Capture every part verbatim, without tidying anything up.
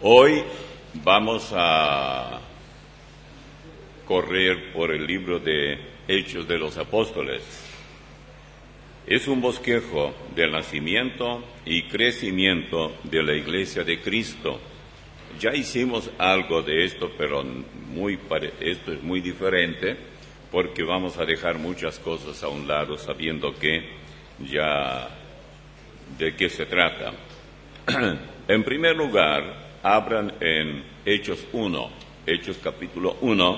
Hoy vamos a correr por el libro de Hechos de los Apóstoles. Es un bosquejo del nacimiento y crecimiento de la Iglesia de Cristo. Ya hicimos algo de esto, pero muy pare- esto es muy diferente porque vamos a dejar muchas cosas a un lado sabiendo que ya de qué se trata. En primer lugar, abran en Hechos uno, Hechos capítulo uno,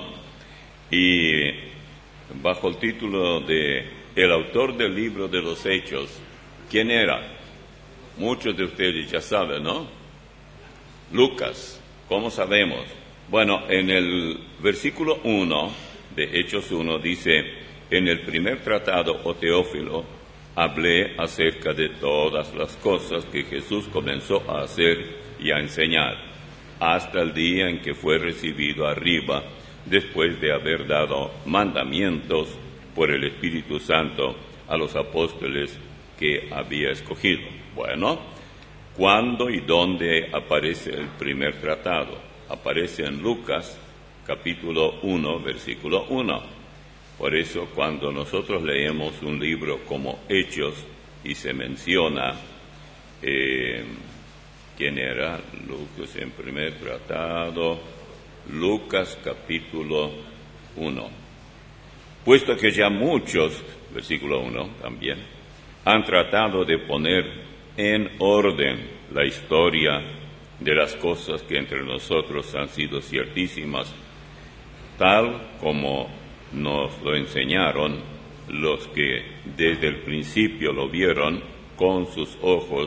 y bajo el título de El autor del libro de los Hechos, ¿quién era? Muchos de ustedes ya saben, ¿no? Lucas. ¿Cómo sabemos? Bueno, en el versículo uno de Hechos uno dice: en el primer tratado, oh Teófilo, hablé acerca de todas las cosas que Jesús comenzó a hacer y a enseñar, hasta el día en que fue recibido arriba, después de haber dado mandamientos por el Espíritu Santo a los apóstoles que había escogido. Bueno, ¿cuándo y dónde aparece el primer tratado? Aparece en Lucas, capítulo uno, versículo uno. Por eso, cuando nosotros leemos un libro como Hechos y se menciona eh, ¿quién era? Lucas en primer tratado, Lucas capítulo uno. Puesto que ya muchos, versículo uno también, han tratado de poner en orden la historia de las cosas que entre nosotros han sido ciertísimas, tal como nos lo enseñaron los que desde el principio lo vieron con sus ojos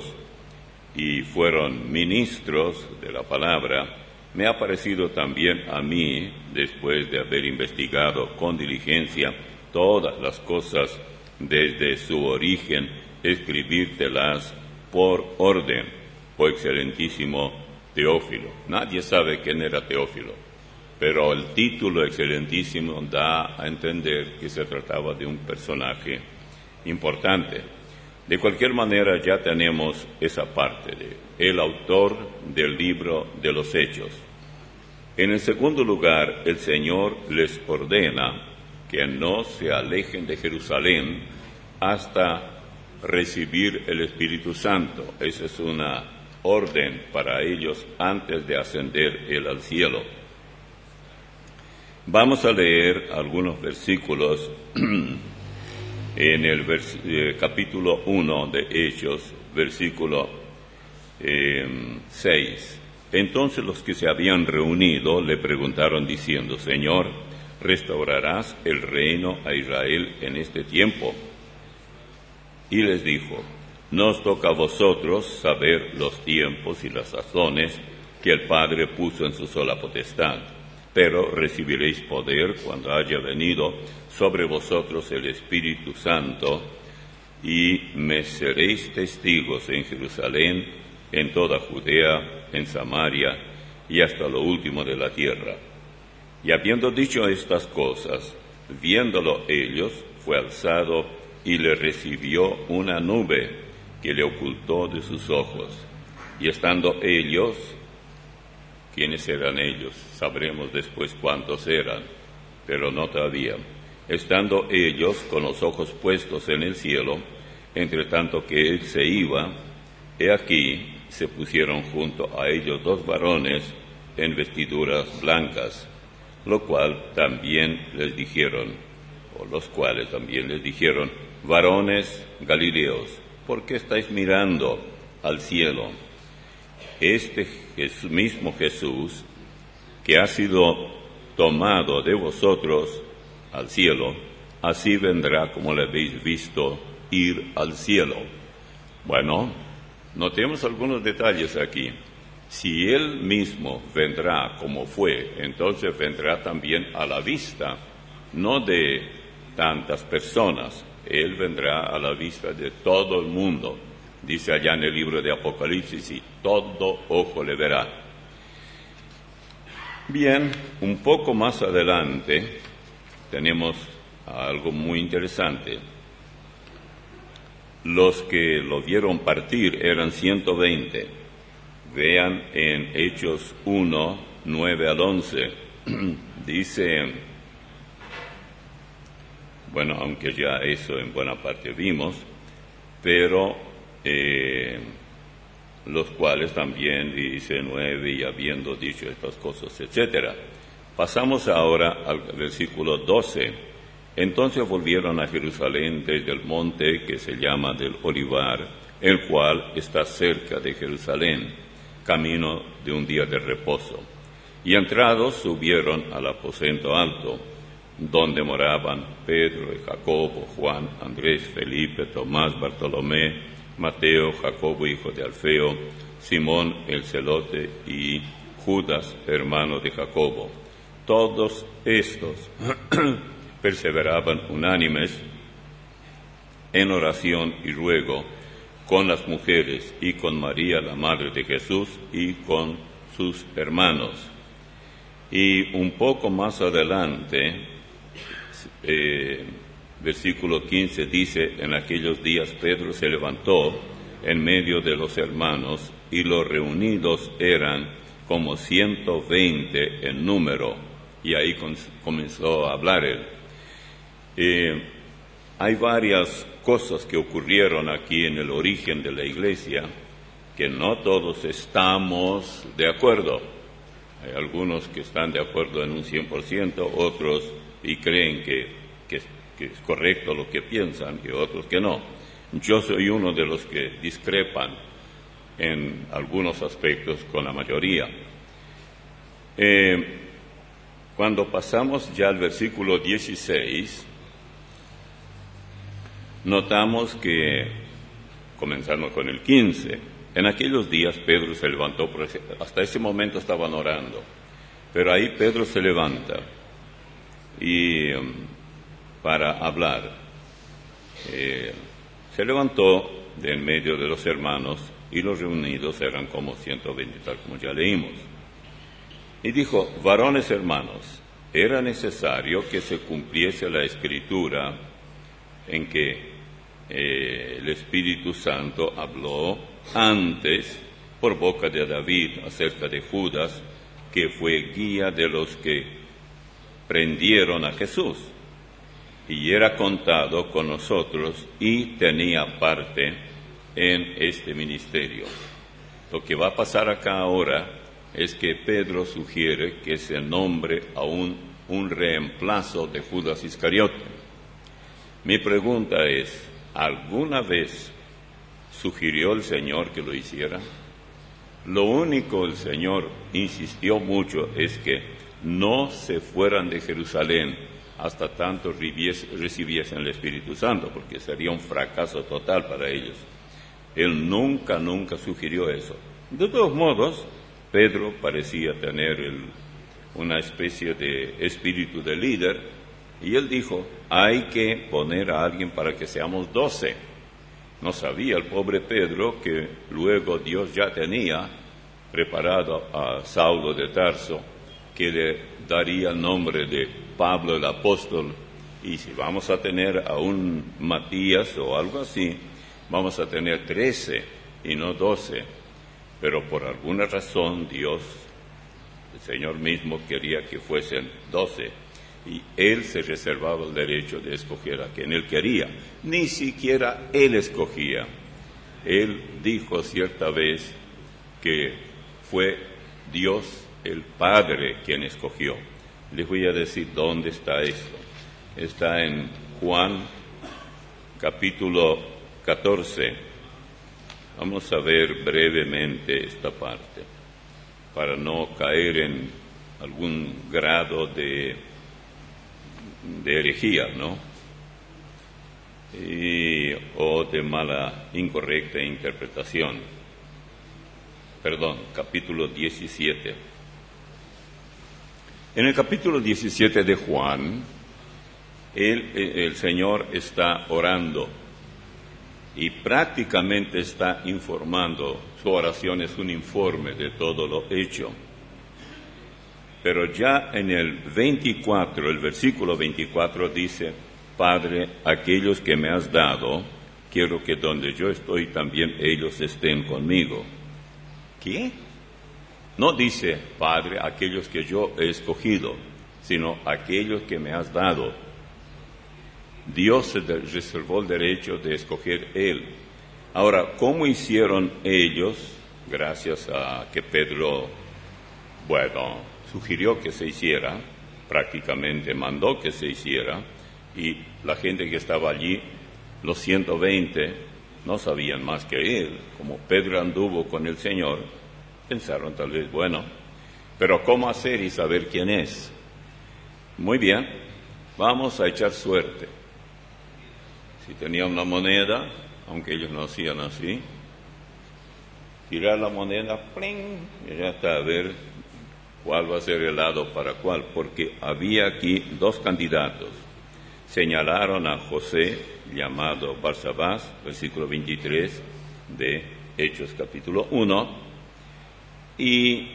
y fueron ministros de la palabra, me ha parecido también a mí, después de haber investigado con diligencia todas las cosas desde su origen, escribírtelas por orden, oh excelentísimo Teófilo. Nadie sabe quién era Teófilo, pero el título excelentísimo da a entender que se trataba de un personaje importante. De cualquier manera, ya tenemos esa parte de el autor del libro de los Hechos. En el segundo lugar, el Señor les ordena que no se alejen de Jerusalén hasta recibir el Espíritu Santo. Esa es una orden para ellos antes de ascender él al cielo. Vamos a leer algunos versículos en el vers- eh, capítulo uno de Hechos, versículo eh, seis. Entonces los que se habían reunido le preguntaron diciendo: Señor, ¿restaurarás el reino a Israel en este tiempo? Y les dijo: no os toca a vosotros saber los tiempos y las sazones que el Padre puso en su sola potestad, pero recibiréis poder cuando haya venido sobre vosotros el Espíritu Santo, y me seréis testigos en Jerusalén, en toda Judea, en Samaria y hasta lo último de la tierra. Y habiendo dicho estas cosas, viéndolo ellos, fue alzado y le recibió una nube que le ocultó de sus ojos. Y estando ellos, ¿quiénes eran ellos? Sabremos después cuántos eran, pero no todavía. Estando ellos con los ojos puestos en el cielo, entre tanto que él se iba, he aquí se pusieron junto a ellos dos varones en vestiduras blancas, lo cual también les dijeron, o los cuales también les dijeron: varones Galileos, ¿por qué estáis mirando al cielo? Este Jesús, mismo Jesús, que ha sido tomado de vosotros al cielo, así vendrá como le habéis visto ir al cielo. Bueno, notemos algunos detalles aquí. Si Él mismo vendrá como fue, entonces vendrá también a la vista, no de tantas personas. Él vendrá a la vista de todo el mundo. Dice allá en el libro de Apocalipsis: y todo ojo le verá. Bien, un poco más adelante tenemos algo muy interesante. Los que lo vieron partir eran ciento veinte. Vean en Hechos uno, nueve al once. Dice, bueno, aunque ya eso en buena parte vimos, pero eh, los cuales también, dice nueve, y habiendo dicho estas cosas, etcétera. Pasamos ahora al versículo doce. Entonces volvieron a Jerusalén desde el monte que se llama del Olivar, el cual está cerca de Jerusalén, camino de un día de reposo. Y entrados subieron al aposento alto, donde moraban Pedro y Jacobo, Juan, Andrés, Felipe, Tomás, Bartolomé, Mateo, Jacobo, hijo de Alfeo, Simón el celote y Judas, hermano de Jacobo. Todos estos perseveraban unánimes en oración y ruego con las mujeres y con María, la madre de Jesús, y con sus hermanos. Y un poco más adelante, eh, versículo quince dice, en aquellos días Pedro se levantó en medio de los hermanos, y los reunidos eran como ciento veinte en número, y ahí con, comenzó a hablar él. Eh, hay varias cosas que ocurrieron aquí en el origen de la iglesia, que no todos estamos de acuerdo. Hay algunos que están de acuerdo en un cien por ciento, otros y creen que, que, que es correcto lo que piensan, y otros que no. Yo soy uno de los que discrepan en algunos aspectos con la mayoría. Eh, cuando pasamos ya al versículo dieciséis, notamos que, comenzando con el quince, en aquellos días Pedro se levantó, hasta ese momento estaban orando, pero ahí Pedro se levanta y um, para hablar. Eh, se levantó de en medio de los hermanos, y los reunidos eran como ciento veinte, tal como ya leímos. Y dijo, varones hermanos, era necesario que se cumpliese la escritura en que eh, el Espíritu Santo habló antes por boca de David acerca de Judas, que fue guía de los que prendieron a Jesús, y era contado con nosotros y tenía parte en este ministerio. Lo que va a pasar acá ahora es que Pedro sugiere que se nombre a un, un reemplazo de Judas Iscariote. Mi pregunta es, ¿alguna vez sugirió el Señor que lo hiciera? Lo único el Señor insistió mucho es que no se fueran de Jerusalén hasta tanto recibiesen el Espíritu Santo, porque sería un fracaso total para ellos. Él nunca, nunca sugirió eso. De todos modos, Pedro parecía tener el, una especie de espíritu de líder, y él dijo, hay que poner a alguien para que seamos doce. No sabía el pobre Pedro que luego Dios ya tenía preparado a Saulo de Tarso, que le daría el nombre de Pablo el apóstol, y si vamos a tener a un Matías o algo así, vamos a tener trece y no doce. Pero por alguna razón Dios, el Señor mismo, quería que fuesen doce, y Él se reservaba el derecho de escoger a quien Él quería. Ni siquiera Él escogía. Él dijo cierta vez que fue Dios el Padre quien escogió. Les voy a decir dónde está esto. Está en Juan capítulo catorce. Vamos a ver brevemente esta parte, para no caer en algún grado de, de herejía, ¿no? Y, o de mala, incorrecta interpretación. Perdón, capítulo diecisiete. En el capítulo diecisiete de Juan, el, el Señor está orando y prácticamente está informando. Su oración es un informe de todo lo hecho. Pero ya en el veinticuatro, el versículo veinticuatro dice, Padre, aquellos que me has dado, quiero que donde yo estoy también ellos estén conmigo. ¿Qué? No dice, Padre, aquellos que yo he escogido, sino aquellos que me has dado. Dios se reservó el derecho de escoger Él. Ahora, ¿cómo hicieron ellos? Gracias a que Pedro, bueno, sugirió que se hiciera, prácticamente mandó que se hiciera, y la gente que estaba allí, los ciento veinte, no sabían más que él. Como Pedro anduvo con el Señor, pensaron tal vez, bueno, pero ¿cómo hacer y saber quién es? Muy bien, vamos a echar suerte. Si tenía una moneda, aunque ellos no hacían así, tirar la moneda, ¡pling!, y ya está, a ver cuál va a ser el lado para cuál, porque había aquí dos candidatos. Señalaron a José, llamado Barsabás, versículo veintitrés de Hechos capítulo uno, y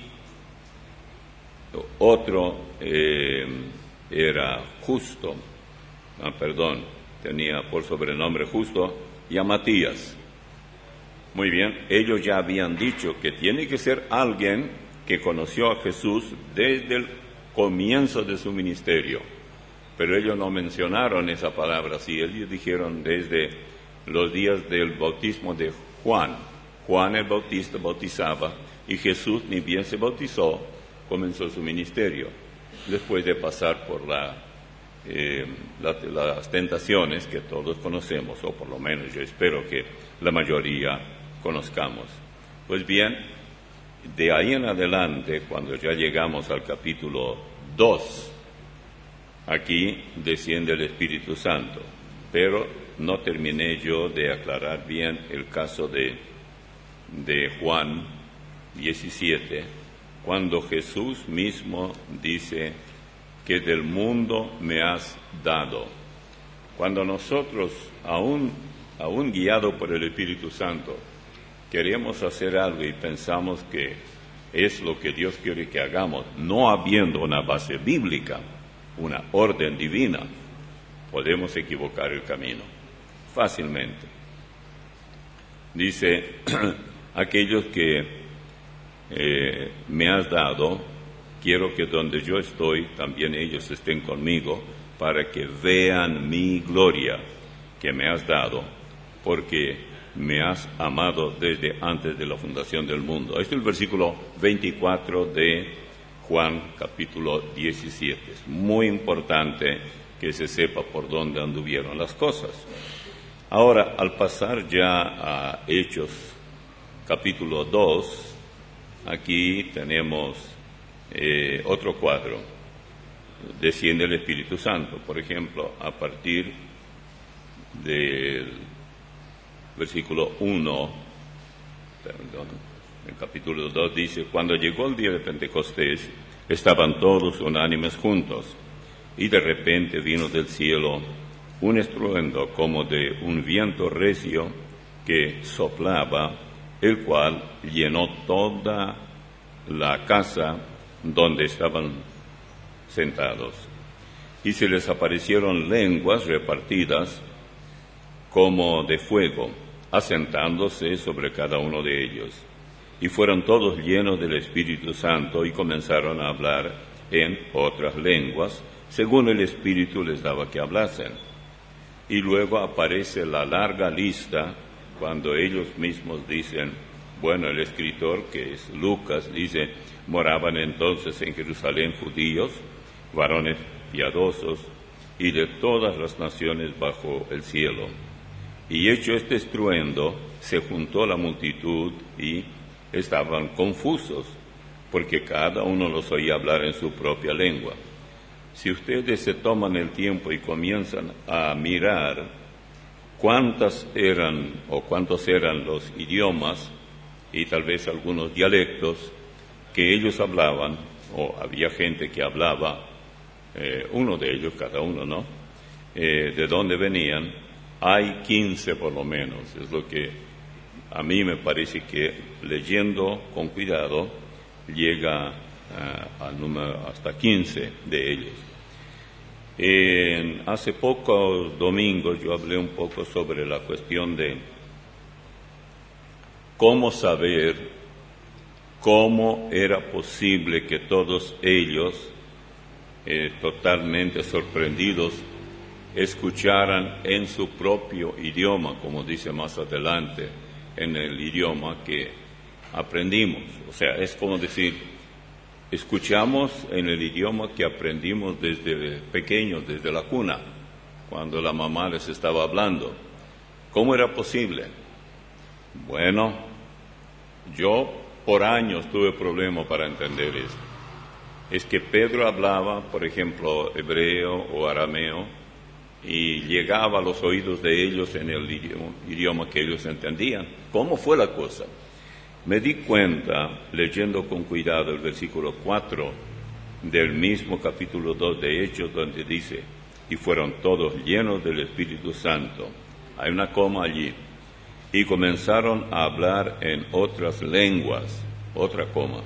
otro eh, era Justo, ah, perdón, tenía por sobrenombre Justo, y a Matías. Muy bien, ellos ya habían dicho que tiene que ser alguien que conoció a Jesús desde el comienzo de su ministerio, pero ellos no mencionaron esa palabra así. Ellos dijeron desde los días del bautismo de Juan. Juan el Bautista bautizaba y Jesús, ni bien se bautizó, comenzó su ministerio, después de pasar por la, eh, la, las tentaciones que todos conocemos, o por lo menos yo espero que la mayoría conozcamos. Pues bien, de ahí en adelante, cuando ya llegamos al capítulo dos, aquí desciende el Espíritu Santo, pero no terminé yo de aclarar bien el caso de, de Juan diecisiete, cuando Jesús mismo dice que del mundo me has dado. Cuando nosotros, aún, aún guiado por el Espíritu Santo, queremos hacer algo y pensamos que es lo que Dios quiere que hagamos, no habiendo una base bíblica, una orden divina, podemos equivocar el camino fácilmente. Dice, aquellos que eh, me has dado, quiero que donde yo estoy, también ellos estén conmigo, para que vean mi gloria que me has dado, porque me has amado desde antes de la fundación del mundo. Este es el versículo veinticuatro de Juan capítulo diecisiete. Es muy importante que se sepa por dónde anduvieron las cosas. Ahora, al pasar ya a Hechos capítulo dos, aquí tenemos eh, otro cuadro. Desciende el Espíritu Santo, por ejemplo, a partir del versículo uno, perdón, el capítulo dos dice, cuando llegó el día de Pentecostés, estaban todos unánimes juntos, y de repente vino del cielo un estruendo como de un viento recio que soplaba, el cual llenó toda la casa donde estaban sentados. Y se les aparecieron lenguas repartidas como de fuego, asentándose sobre cada uno de ellos. Y fueron todos llenos del Espíritu Santo y comenzaron a hablar en otras lenguas, según el Espíritu les daba que hablasen. Y luego aparece la larga lista cuando ellos mismos dicen, bueno, el escritor, que es Lucas, dice, moraban entonces en Jerusalén judíos, varones piadosos, y de todas las naciones bajo el cielo. Y hecho este estruendo, se juntó la multitud y estaban confusos, porque cada uno los oía hablar en su propia lengua. Si ustedes se toman el tiempo y comienzan a mirar cuántas eran o cuántos eran los idiomas y tal vez algunos dialectos que ellos hablaban, o había gente que hablaba, eh, uno de ellos, cada uno, ¿no? Eh, de dónde venían, hay quince por lo menos, es lo que a mí me parece que leyendo con cuidado llega uh, al número hasta quince de ellos. En, hace pocos domingos yo hablé un poco sobre la cuestión de cómo saber cómo era posible que todos ellos, eh, totalmente sorprendidos, escucharan en su propio idioma, como dice más adelante, en el idioma que aprendimos. O sea, es como decir, escuchamos en el idioma que aprendimos desde pequeños, desde la cuna, cuando la mamá les estaba hablando. ¿Cómo era posible? Bueno, yo por años tuve problemas para entender esto. Es que Pedro hablaba, por ejemplo, hebreo o arameo, y llegaba a los oídos de ellos en el idioma, idioma que ellos entendían. ¿Cómo fue la cosa? Me di cuenta, leyendo con cuidado el versículo cuatro del mismo capítulo dos de Hechos, donde dice, y fueron todos llenos del Espíritu Santo. Hay una coma allí. Y comenzaron a hablar en otras lenguas, otra coma,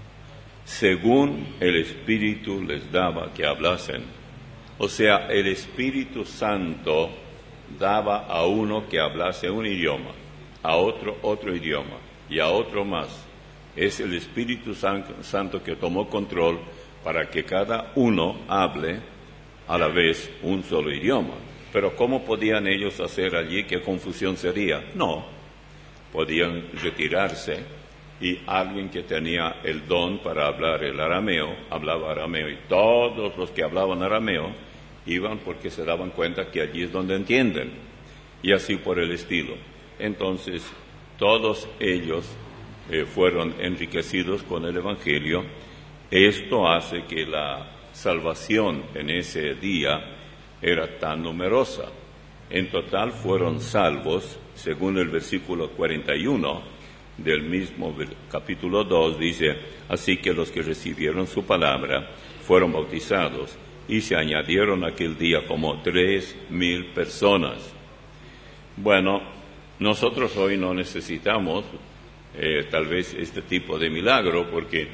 según el Espíritu les daba que hablasen. O sea, el Espíritu Santo daba a uno que hablase un idioma, a otro otro idioma, y a otro más. Es el Espíritu Santo que tomó control para que cada uno hable a la vez un solo idioma. Pero ¿cómo podían ellos hacer allí? ¿Qué confusión sería? No, podían retirarse y alguien que tenía el don para hablar el arameo, hablaba arameo, y todos los que hablaban arameo iban porque se daban cuenta que allí es donde entienden, y así por el estilo. Entonces, todos ellos eh, fueron enriquecidos con el Evangelio. Esto hace que la salvación en ese día era tan numerosa. En total fueron salvos, según el versículo cuarenta y uno del mismo capítulo dos, dice, así que los que recibieron su palabra fueron bautizados, y se añadieron aquel día como tres mil personas. Bueno, nosotros hoy no necesitamos eh, tal vez este tipo de milagro, porque eh,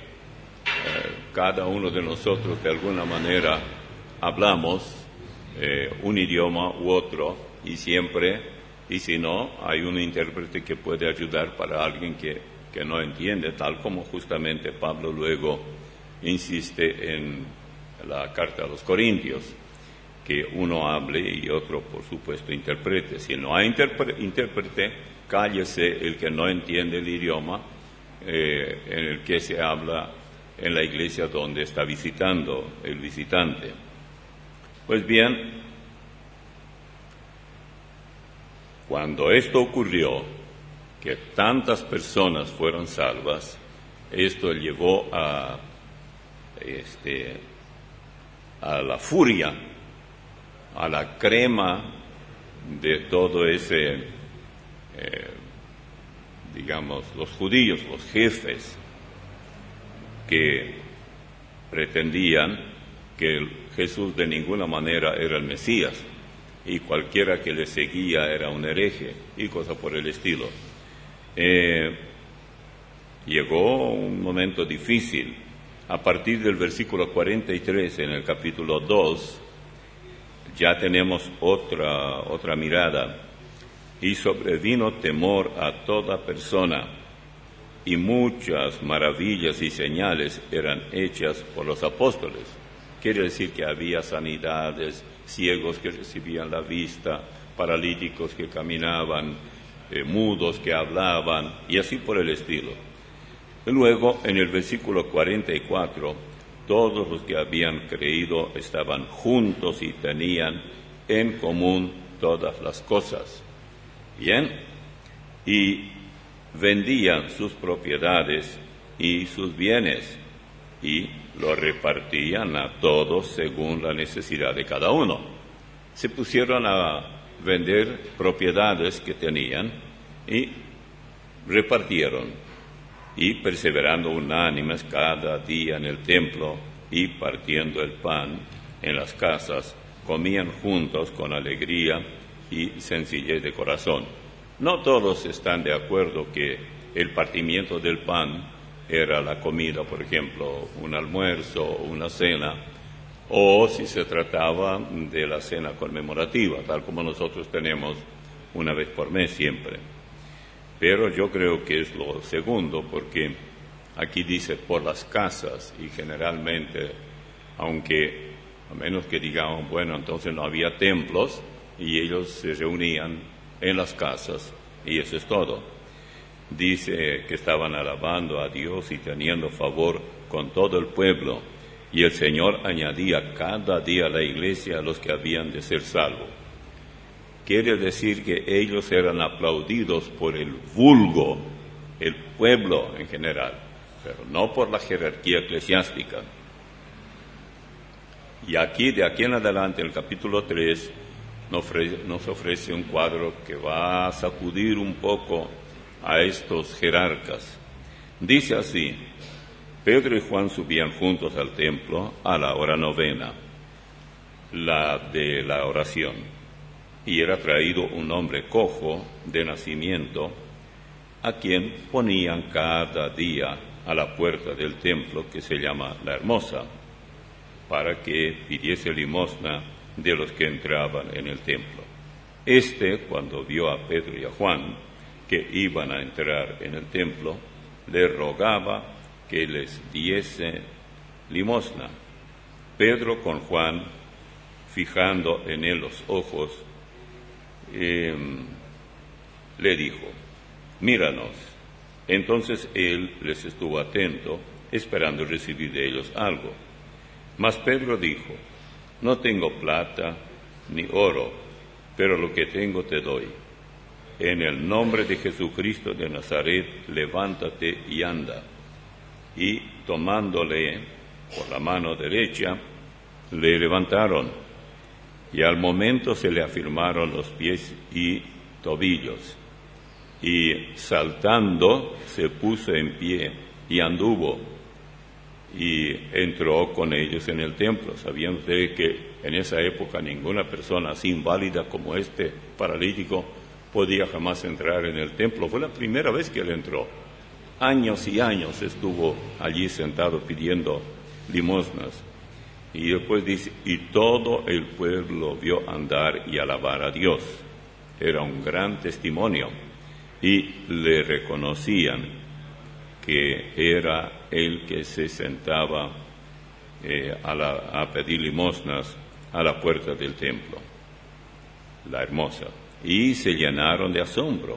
cada uno de nosotros de alguna manera hablamos eh, un idioma u otro, y siempre, y si no, hay un intérprete que puede ayudar para alguien que, que no entiende, tal como justamente Pablo luego insiste en la carta a los Corintios, que uno hable y otro, por supuesto, interprete. Si no hay intérprete, cállese el que no entiende el idioma eh, en el que se habla en la iglesia donde está visitando el visitante. Pues bien, cuando esto ocurrió, que tantas personas fueron salvas, esto llevó a este a la furia, a la crema de todo ese, eh, digamos, los judíos, los jefes, que pretendían que Jesús de ninguna manera era el Mesías, y cualquiera que le seguía era un hereje, y cosas por el estilo. Eh, llegó un momento difícil. A partir del versículo cuarenta y tres en el capítulo dos, ya tenemos otra, otra mirada. Y sobrevino temor a toda persona, y muchas maravillas y señales eran hechas por los apóstoles. Quiere decir que había sanidades, ciegos que recibían la vista, paralíticos que caminaban, eh, mudos que hablaban, y así por el estilo. Luego, en el versículo cuarenta y cuatro, todos los que habían creído estaban juntos y tenían en común todas las cosas. Bien, y vendían sus propiedades y sus bienes, y lo repartían a todos según la necesidad de cada uno. Se pusieron a vender propiedades que tenían y repartieron. Y perseverando unánimes cada día en el templo y partiendo el pan en las casas, comían juntos con alegría y sencillez de corazón. No todos están de acuerdo que el partimiento del pan era la comida, por ejemplo, un almuerzo o una cena, o si se trataba de la cena conmemorativa, tal como nosotros tenemos una vez por mes siempre. Pero yo creo que es lo segundo, porque aquí dice por las casas, y generalmente, aunque a menos que digamos, bueno, entonces no había templos, y ellos se reunían en las casas, y eso es todo. Dice que estaban alabando a Dios y teniendo favor con todo el pueblo, y el Señor añadía cada día a la iglesia a los que habían de ser salvos. Quiere decir que ellos eran aplaudidos por el vulgo, el pueblo en general, pero no por la jerarquía eclesiástica. Y aquí, de aquí en adelante, el capítulo tres, nos ofrece, nos ofrece un cuadro que va a sacudir un poco a estos jerarcas. Dice así: Pedro y Juan subían juntos al templo a la hora novena, la de la oración, y era traído un hombre cojo de nacimiento, a quien ponían cada día a la puerta del templo, que se llama La Hermosa, para que pidiese limosna de los que entraban en el templo. Este, cuando vio a Pedro y a Juan, que iban a entrar en el templo, le rogaba que les diese limosna. Pedro con Juan, fijando en él los ojos, eh, le dijo: míranos. Entonces él les estuvo atento, esperando recibir de ellos algo. Mas Pedro dijo: no tengo plata ni oro, pero lo que tengo te doy. En el nombre de Jesucristo de Nazaret, levántate y anda. Y tomándole por la mano derecha, le levantaron, y al momento se le afirmaron los pies y tobillos, y saltando se puso en pie y anduvo, y entró con ellos en el templo. Sabían ustedes que en esa época ninguna persona así inválida como este paralítico podía jamás entrar en el templo. Fue la primera vez que él entró. Años y años estuvo allí sentado pidiendo limosnas. Y después dice: y todo el pueblo vio andar y alabar a Dios. Era un gran testimonio, y le reconocían que era el que se sentaba eh, a, la, a pedir limosnas a la puerta del templo, La Hermosa. Y se llenaron de asombro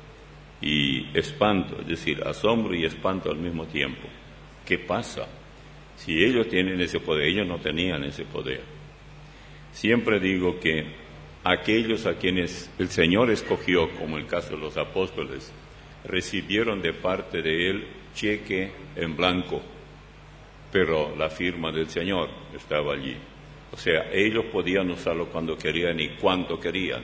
y espanto, es decir, asombro y espanto al mismo tiempo. ¿Qué pasa? Si ellos tienen ese poder, ellos no tenían ese poder. Siempre digo que aquellos a quienes el Señor escogió, como el caso de los apóstoles, recibieron de parte de Él cheque en blanco, pero la firma del Señor estaba allí. O sea, ellos podían usarlo cuando querían y cuanto querían.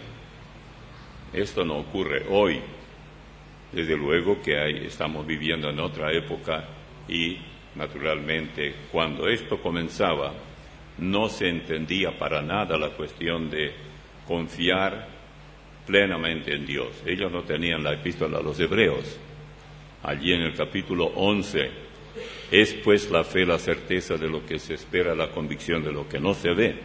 Esto no ocurre hoy. Desde luego que hay, estamos viviendo en otra época, y naturalmente cuando esto comenzaba no se entendía para nada la cuestión de confiar plenamente en Dios. Ellos no tenían la epístola a los Hebreos. Allí en el capítulo once, es pues la fe la certeza de lo que se espera, la convicción de lo que no se ve.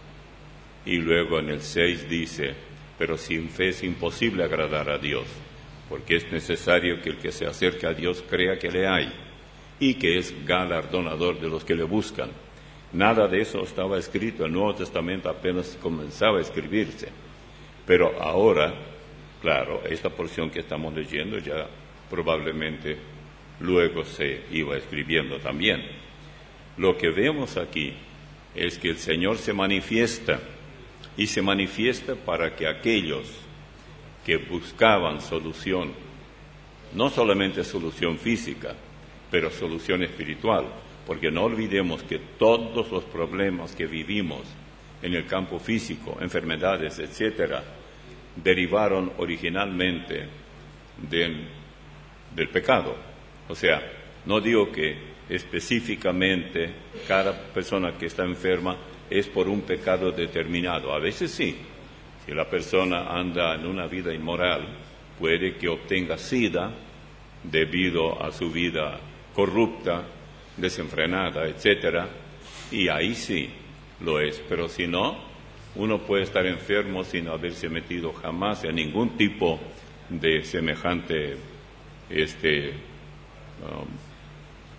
Y luego en el seis dice: pero sin fe es imposible agradar a Dios, porque es necesario que el que se acerca a Dios crea que le hay, y que es galardonador de los que le buscan. Nada de eso estaba escrito. El Nuevo Testamento apenas comenzaba a escribirse. Pero ahora, claro, esta porción que estamos leyendo ya probablemente luego se iba escribiendo también. Lo que vemos aquí es que el Señor se manifiesta, y se manifiesta para que aquellos que buscaban solución, no solamente solución física, pero solución espiritual, porque no olvidemos que todos los problemas que vivimos en el campo físico, enfermedades, etcétera, derivaron originalmente del, del pecado. O sea, no digo que específicamente cada persona que está enferma es por un pecado determinado. A veces sí. Si la persona anda en una vida inmoral, puede que obtenga sida debido a su vida corrupta, desenfrenada, etcétera, y ahí sí lo es. Pero si no, uno puede estar enfermo sin haberse metido jamás en ningún tipo de semejante este, um,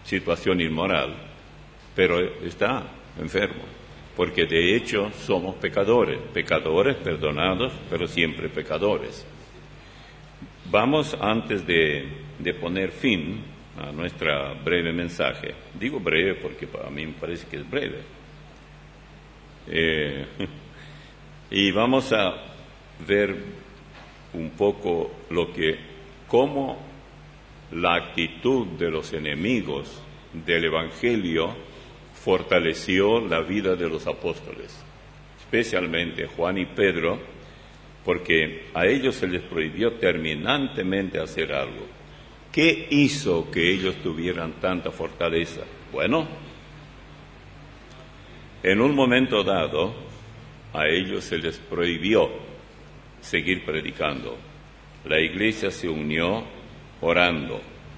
situación inmoral, pero está enfermo, porque de hecho somos pecadores, pecadores perdonados, pero siempre pecadores. Vamos, antes de, de poner fin a nuestra breve mensaje, digo breve porque a mí me parece que es breve, eh, y vamos a ver un poco lo que, cómo la actitud de los enemigos del Evangelio fortaleció la vida de los apóstoles, especialmente Juan y Pedro, porque a ellos se les prohibió terminantemente hacer algo. ¿Qué hizo que ellos tuvieran tanta fortaleza? Bueno, en un momento dado, a ellos se les prohibió seguir predicando. La iglesia se unió orando.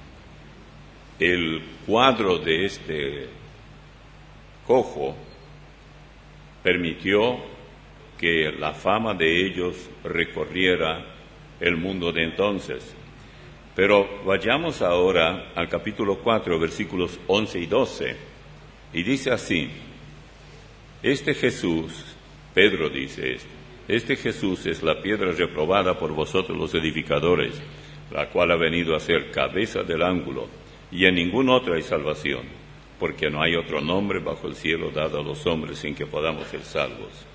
El cuadro de este cojo permitió que la fama de ellos recorriera el mundo de entonces. Pero vayamos ahora al capítulo cuatro, versículos once y doce, y dice así: Este Jesús, Pedro dice esto, este Jesús es la piedra reprobada por vosotros los edificadores, la cual ha venido a ser cabeza del ángulo, y en ningún otro hay salvación, porque no hay otro nombre bajo el cielo dado a los hombres en que podamos ser salvos.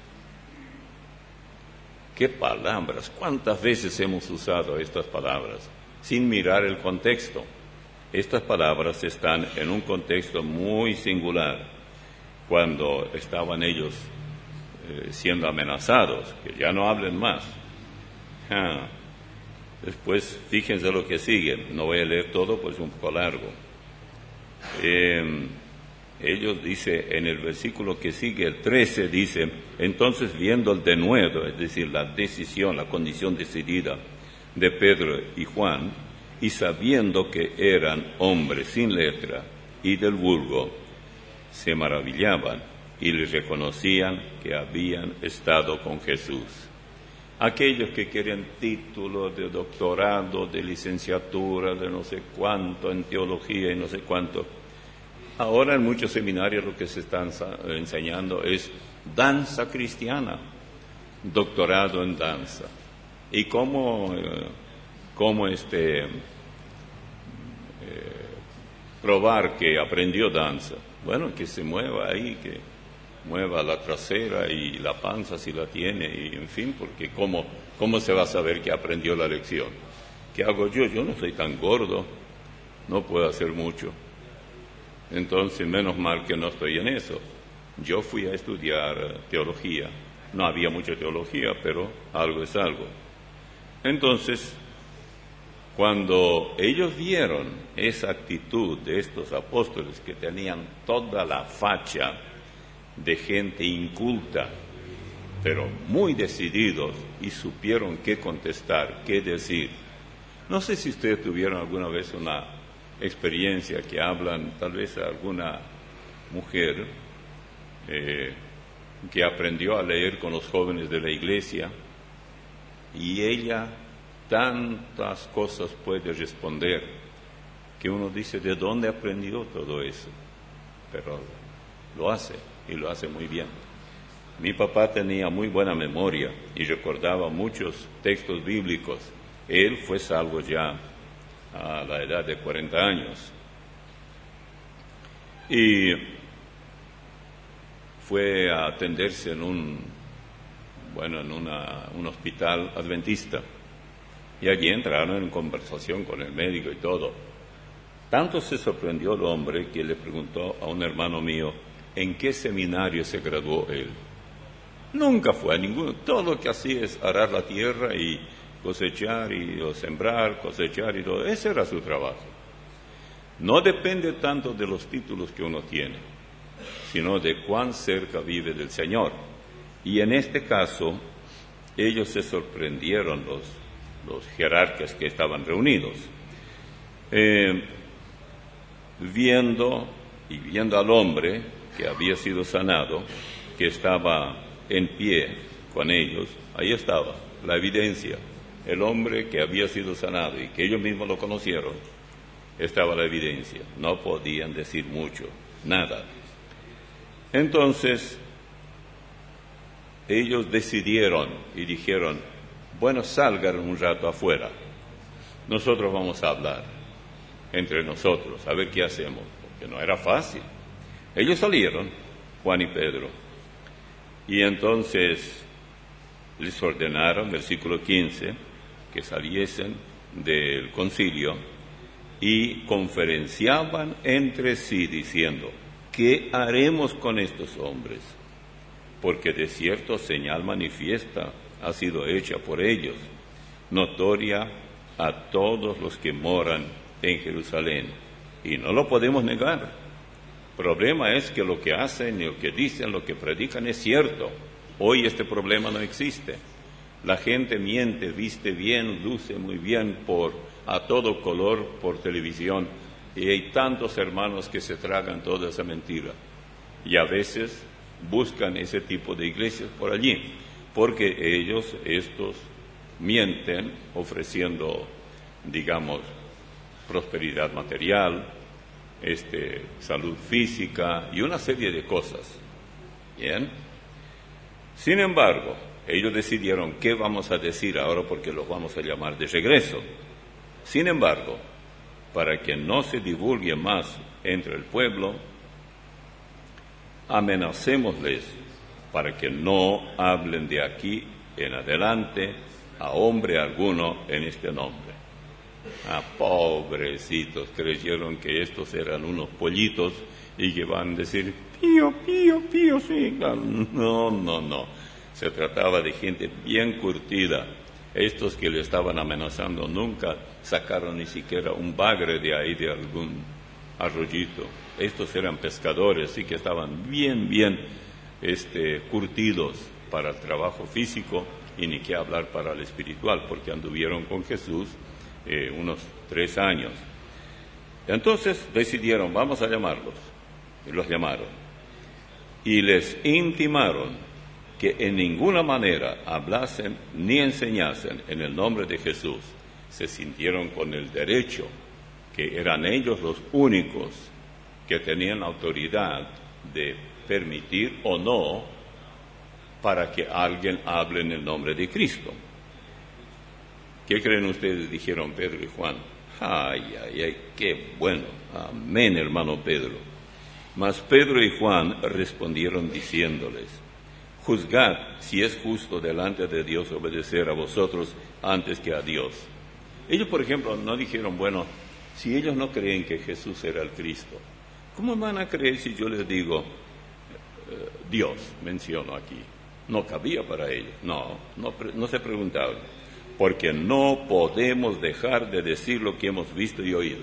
¡Qué palabras! ¿Cuántas veces hemos usado estas palabras sin mirar el contexto? Estas palabras están en un contexto muy singular, cuando estaban ellos eh, siendo amenazados, que ya no hablen más. Ah. Después, fíjense lo que sigue, no voy a leer todo, pues es un poco largo. Eh, ellos dice, en el versículo que sigue, el trece, dice: entonces viendo el denuedo, es decir, la decisión, la condición decidida de Pedro y Juan, y sabiendo que eran hombres sin letra y del vulgo, se maravillaban y les reconocían que habían estado con Jesús. Aquellos que quieren títulos de doctorado, de licenciatura, de no sé cuánto, en teología y no sé cuánto. Ahora en muchos seminarios lo que se están enseñando es danza cristiana, doctorado en danza. ¿Y cómo, cómo este, eh, probar que aprendió danza? Bueno, que se mueva ahí, que mueva la trasera y la panza si la tiene, y en fin, porque ¿cómo, cómo se va a saber que aprendió la lección? ¿Qué hago yo? Yo no soy tan gordo, no puedo hacer mucho. Entonces, menos mal que no estoy en eso. Yo fui a estudiar teología. No había mucha teología, pero algo es algo. Entonces, cuando ellos vieron esa actitud de estos apóstoles, que tenían toda la facha de gente inculta, pero muy decididos, y supieron qué contestar, qué decir. No sé si ustedes tuvieron alguna vez una experiencia que hablan, tal vez a alguna mujer eh, que aprendió a leer con los jóvenes de la iglesia, y ella tantas cosas puede responder que uno dice, ¿de dónde aprendió todo eso? Pero lo hace, y lo hace muy bien. Mi papá tenía muy buena memoria y recordaba muchos textos bíblicos. Él fue salvo ya a la edad de cuarenta años. Y fue a atenderse en un, bueno, en una, un hospital adventista. Y allí entraron en conversación con el médico y todo. Tanto se sorprendió el hombre que le preguntó a un hermano mío, ¿en qué seminario se graduó él? Nunca fue a ninguno. Todo lo que hacía es arar la tierra y cosechar y o sembrar, cosechar y todo. Ese era su trabajo. No depende tanto de los títulos que uno tiene, sino de cuán cerca vive del Señor. Y en este caso, ellos se sorprendieron, los, los jerarcas que estaban reunidos, eh, viendo y viendo al hombre que había sido sanado, que estaba en pie con ellos. Ahí estaba la evidencia, el hombre que había sido sanado y que ellos mismos lo conocieron, estaba la evidencia. No podían decir mucho, nada. Entonces, ellos decidieron y dijeron, bueno, salgan un rato afuera. Nosotros vamos a hablar entre nosotros, a ver qué hacemos, porque no era fácil. Ellos salieron, Juan y Pedro, y entonces les ordenaron, versículo quince, que saliesen del concilio y conferenciaban entre sí diciendo, ¿qué haremos con estos hombres? Porque de cierto señal manifiesta ha sido hecha por ellos, notoria a todos los que moran en Jerusalén, y no lo podemos negar. El problema es que lo que hacen, lo que dicen, lo que predican es cierto. Hoy este problema no existe. La gente miente, viste bien, luce muy bien por a todo color por televisión, y hay tantos hermanos que se tragan toda esa mentira. Y a veces buscan ese tipo de iglesias por allí, porque ellos, estos, mienten ofreciendo, digamos, prosperidad material, este, salud física y una serie de cosas. Bien. Sin embargo, ellos decidieron qué vamos a decir ahora porque los vamos a llamar de regreso. Sin embargo, para que no se divulgue más entre el pueblo, amenacémosles para que no hablen de aquí en adelante a hombre alguno en este nombre. Ah, pobrecitos, creyeron que estos eran unos pollitos y que van a decir, pío, pío, pío, sí. No, no, no. Se trataba de gente bien curtida. Estos que le estaban amenazando nunca sacaron ni siquiera un bagre de ahí, de algún arroyito. Estos eran pescadores, sí que estaban bien, bien este, curtidos para el trabajo físico y ni qué hablar para el espiritual, porque anduvieron con Jesús eh, unos tres años. Entonces decidieron, vamos a llamarlos, y los llamaron, y les intimaron que en ninguna manera hablasen ni enseñasen en el nombre de Jesús. Se sintieron con el derecho, que eran ellos los únicos que tenían la autoridad de permitir o no para que alguien hable en el nombre de Cristo. ¿Qué creen ustedes? Dijeron Pedro y Juan. Ay, ay, ay, qué bueno. Amén, hermano Pedro. Mas Pedro y Juan respondieron diciéndoles, juzgad si es justo delante de Dios obedecer a vosotros antes que a Dios. Ellos, por ejemplo, no dijeron, bueno, si ellos no creen que Jesús era el Cristo, ¿cómo van a creer si yo les digo, eh, Dios, menciono aquí? No cabía para ellos. No, no, no se preguntaban, porque no podemos dejar de decir lo que hemos visto y oído.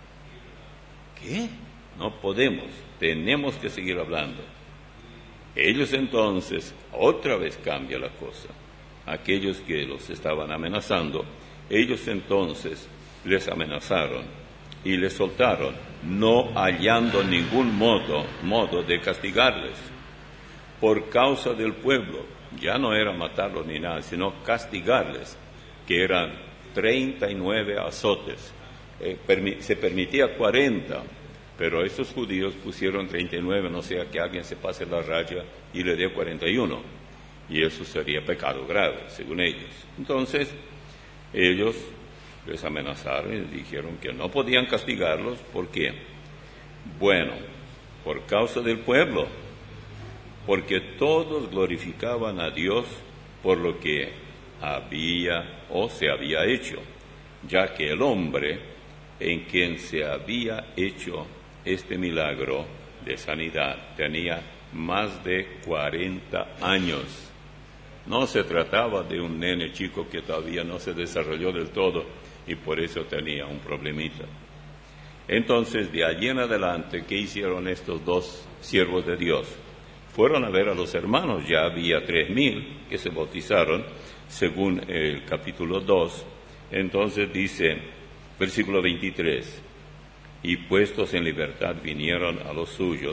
¿Qué? No podemos, tenemos que seguir hablando. Ellos entonces, otra vez cambia la cosa. Aquellos que los estaban amenazando, ellos entonces les amenazaron y les soltaron, no hallando ningún modo, modo de castigarles. Por causa del pueblo, ya no era matarlos ni nada, sino castigarles, que eran treinta y nueve azotes. Eh, permi- se permitía cuarenta, pero estos judíos pusieron treinta y nueve, no sea que alguien se pase la raya y le dé cuarenta y uno, y eso sería pecado grave, según ellos. Entonces, ellos les amenazaron y dijeron que no podían castigarlos. ¿Por qué? Bueno, por causa del pueblo, porque todos glorificaban a Dios por lo que había o se había hecho, ya que el hombre en quien se había hecho este milagro de sanidad tenía más de cuarenta años. No se trataba de un nene chico que todavía no se desarrolló del todo y por eso tenía un problemita. Entonces, de allí en adelante, ¿qué hicieron estos dos siervos de Dios? Fueron a ver a los hermanos. Ya había tres mil que se bautizaron, según el capítulo dos. Entonces dice, versículo veintitrés, y puestos en libertad vinieron a los suyos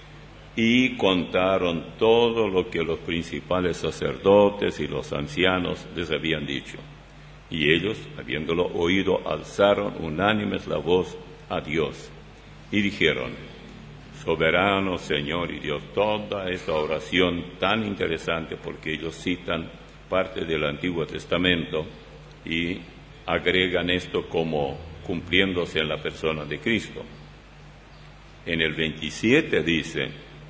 y contaron todo lo que los principales sacerdotes y los ancianos les habían dicho. Y ellos, habiéndolo oído, alzaron unánimes la voz a Dios. Y dijeron: soberano Señor y Dios. Toda esta oración tan interesante, porque ellos citan parte del Antiguo Testamento y agregan esto como cumpliéndose en la persona de Cristo. En el veintisiete dice: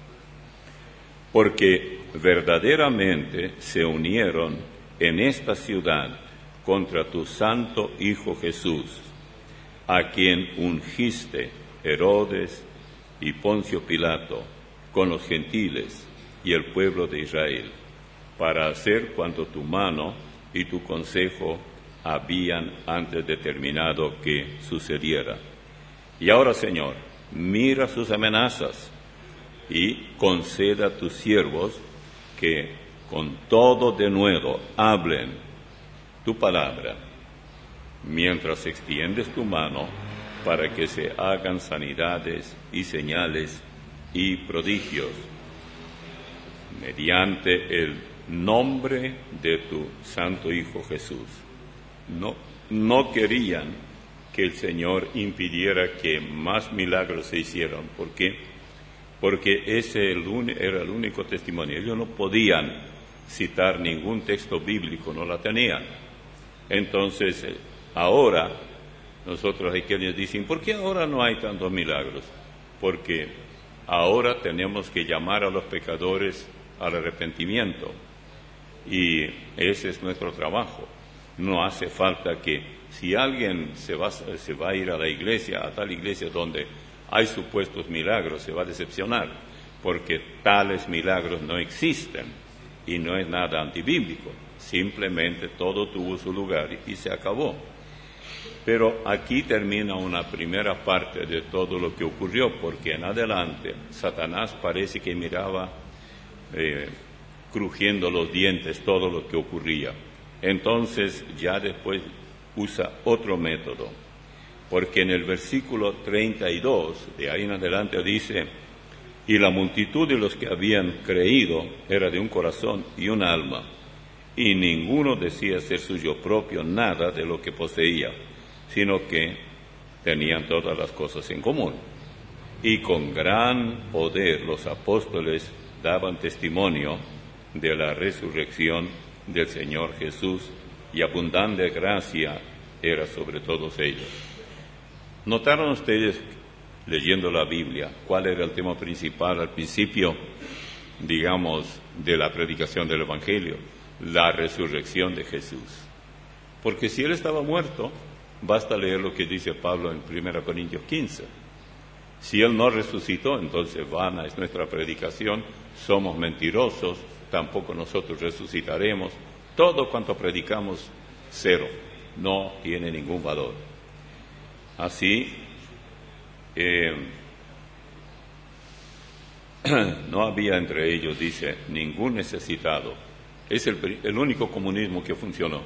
porque verdaderamente se unieron en esta ciudad contra tu santo Hijo Jesús, a quien ungiste Herodes y Poncio Pilato con los gentiles y el pueblo de Israel, para hacer cuanto tu mano y tu consejo habían antes determinado que sucediera. Y ahora, Señor, mira sus amenazas y conceda a tus siervos que con todo denuedo hablen tu palabra, mientras extiendes tu mano para que se hagan sanidades y señales y prodigios, mediante el nombre de tu santo Hijo Jesús. No, no querían que el Señor impidiera que más milagros se hicieran. ¿Por qué? Porque ese era el único testimonio. Ellos no podían citar ningún texto bíblico, no la tenían. Entonces, ahora, nosotros aquellos dicen: ¿por qué ahora no hay tantos milagros? Porque ahora tenemos que llamar a los pecadores al arrepentimiento. Y ese es nuestro trabajo. No hace falta que, si alguien se va, se va a ir a la iglesia, a tal iglesia donde hay supuestos milagros, se va a decepcionar, porque tales milagros no existen y no es nada antibíblico. Simplemente todo tuvo su lugar y se acabó. Pero aquí termina una primera parte de todo lo que ocurrió, porque en adelante Satanás parece que miraba eh, crujiendo los dientes todo lo que ocurría. Entonces ya después usa otro método, porque en el versículo treinta y dos, de ahí en adelante dice: y la multitud de los que habían creído era de un corazón y un alma, y ninguno decía ser suyo propio nada de lo que poseía, sino que tenían todas las cosas en común. Y con gran poder los apóstoles daban testimonio de la resurrección del Señor Jesús, y abundante gracia era sobre todos ellos. ¿Notaron ustedes, leyendo la Biblia, cuál era el tema principal al principio, digamos, de la predicación del Evangelio? La resurrección de Jesús. Porque si Él estaba muerto, basta leer lo que dice Pablo en primera Corintios quince. Si Él no resucitó, entonces vana es nuestra predicación, somos mentirosos, tampoco nosotros resucitaremos. Todo cuanto predicamos, cero, no tiene ningún valor. Así, eh, no había entre ellos, dice, ningún necesitado. Es el, el único comunismo que funcionó,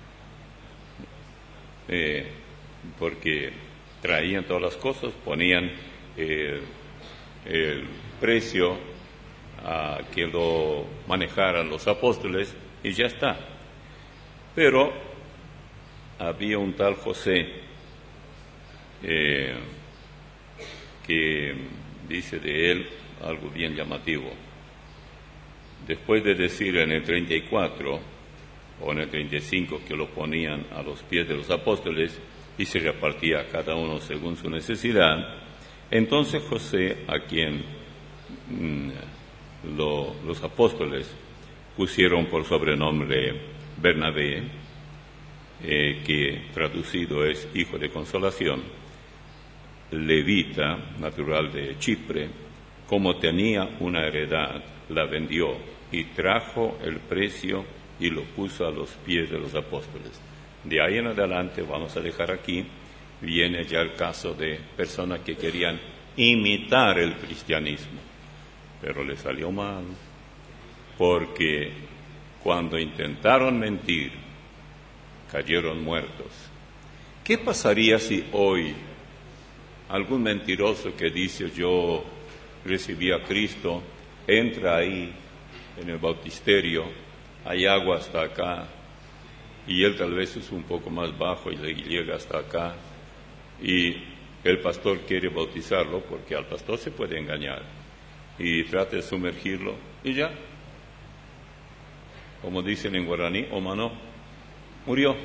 eh, porque traían todas las cosas, ponían eh, el precio a que lo manejaran los apóstoles y ya está. Pero había un tal José eh, que dice de él algo bien llamativo. Después de decir en el treinta y cuatro o en el treinta y cinco que lo ponían a los pies de los apóstoles y se repartía a cada uno según su necesidad, entonces José, a quien mmm, lo, los apóstoles pusieron por sobrenombre Bernabé, eh, que traducido es hijo de consolación, levita, natural de Chipre, como tenía una heredad, la vendió y trajo el precio y lo puso a los pies de los apóstoles. De ahí en adelante, vamos a dejar aquí, viene ya el caso de personas que querían imitar el cristianismo, pero les salió mal, porque cuando intentaron mentir, cayeron muertos. ¿Qué pasaría si hoy algún mentiroso que dice yo recibí a Cristo, entra ahí en el bautisterio, hay agua hasta acá, y él tal vez es un poco más bajo y le llega hasta acá, y el pastor quiere bautizarlo porque al pastor se puede engañar y trata de sumergirlo y ya, como dicen en guaraní, Omanó, murió.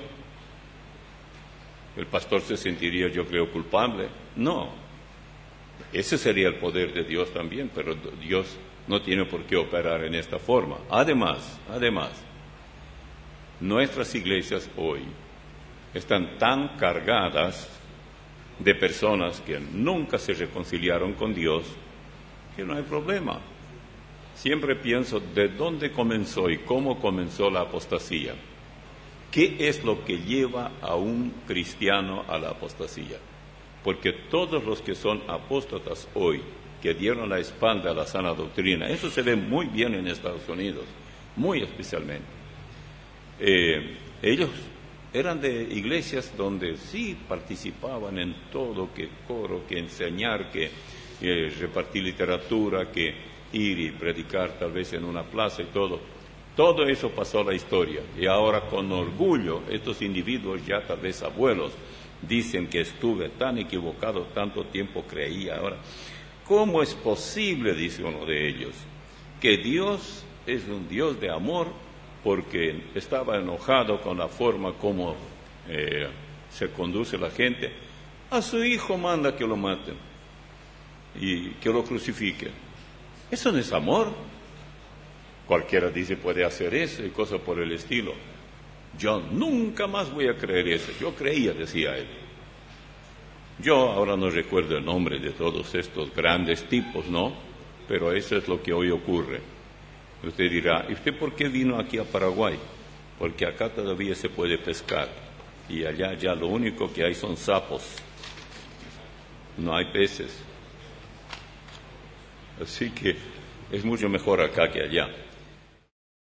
El pastor se sentiría, yo creo, culpable. No, ese sería el poder de Dios también, pero Dios no tiene por qué operar en esta forma. Además, además, nuestras iglesias hoy están tan cargadas de personas que nunca se reconciliaron con Dios, que no hay problema. Siempre pienso de dónde comenzó y cómo comenzó la apostasía. ¿Qué es lo que lleva a un cristiano a la apostasía? Porque todos los que son apóstatas hoy, que dieron la espalda a la sana doctrina, eso se ve muy bien en Estados Unidos, muy especialmente. Eh, ellos eran de iglesias donde sí participaban en todo, que coro, que enseñar, que eh, repartir literatura, que ir y predicar tal vez en una plaza y todo. Todo eso pasó a la historia y ahora con orgullo estos individuos, ya tal vez abuelos, dicen que estuve tan equivocado, tanto tiempo creía. Ahora, ¿cómo es posible, dice uno de ellos, que Dios es un Dios de amor porque estaba enojado con la forma como eh, se conduce la gente? A su hijo manda que lo maten y que lo crucifiquen. Eso no es amor. Cualquiera dice puede hacer eso y cosas por el estilo. Yo nunca más voy a creer eso. Yo creía, decía él. Yo ahora no recuerdo el nombre de todos estos grandes tipos, ¿no? Pero eso es lo que hoy ocurre. Usted dirá, ¿y usted por qué vino aquí a Paraguay? Porque acá todavía se puede pescar y allá ya lo único que hay son sapos. No hay peces. Así que es mucho mejor acá que allá.